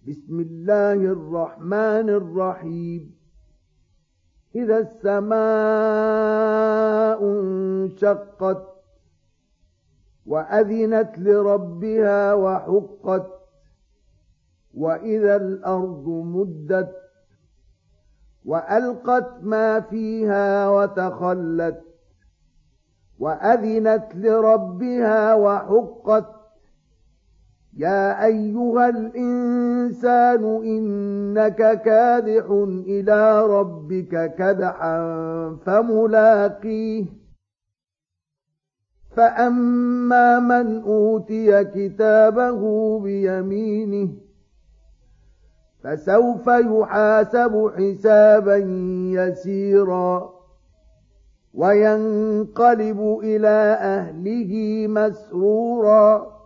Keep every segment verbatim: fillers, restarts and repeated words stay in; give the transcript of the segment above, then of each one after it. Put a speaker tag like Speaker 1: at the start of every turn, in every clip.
Speaker 1: بسم الله الرحمن الرحيم إذا السماء انشقت وأذنت لربها وحقت وإذا الأرض مدت وألقت ما فيها وتخلت وأذنت لربها وحقت يا أيها الإنسان إنك كادح إلى ربك كدحا فملاقيه فأما من أوتي كتابه بيمينه فسوف يحاسب حسابا يسيرا وينقلب إلى أهله مسرورا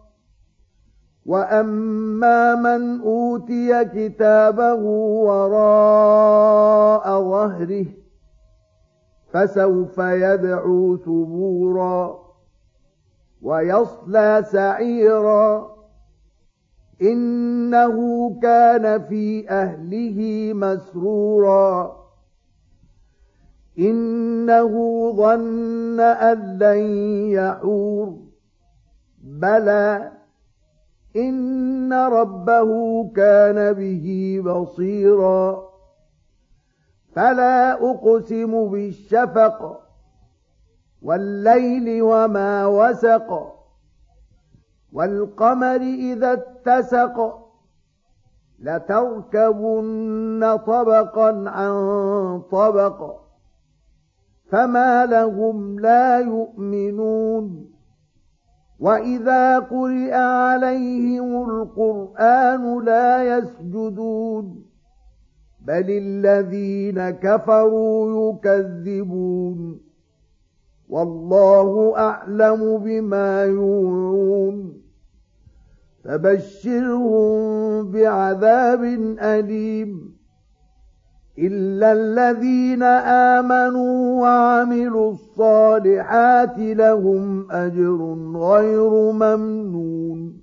Speaker 1: وأما من أوتي كتابه وراء ظهره فسوف يدعو ثبورا ويصلى سعيرا إنه كان في أهله مسرورا إنه ظن أن لن يحور بلى إن ربه كان به بصيرا فلا أقسم بالشفق والليل وما وسق والقمر إذا اتسق لتركبن طبقا عن طبق فما لهم لا يؤمنون وإذا قرئ عليهم القرآن لا يسجدون بل الذين كفروا يكذبون والله أعلم بما يوعون فبشرهم بعذاب أليم إلا الذين آمنوا وعملوا الصالحات لهم أجر غير ممنون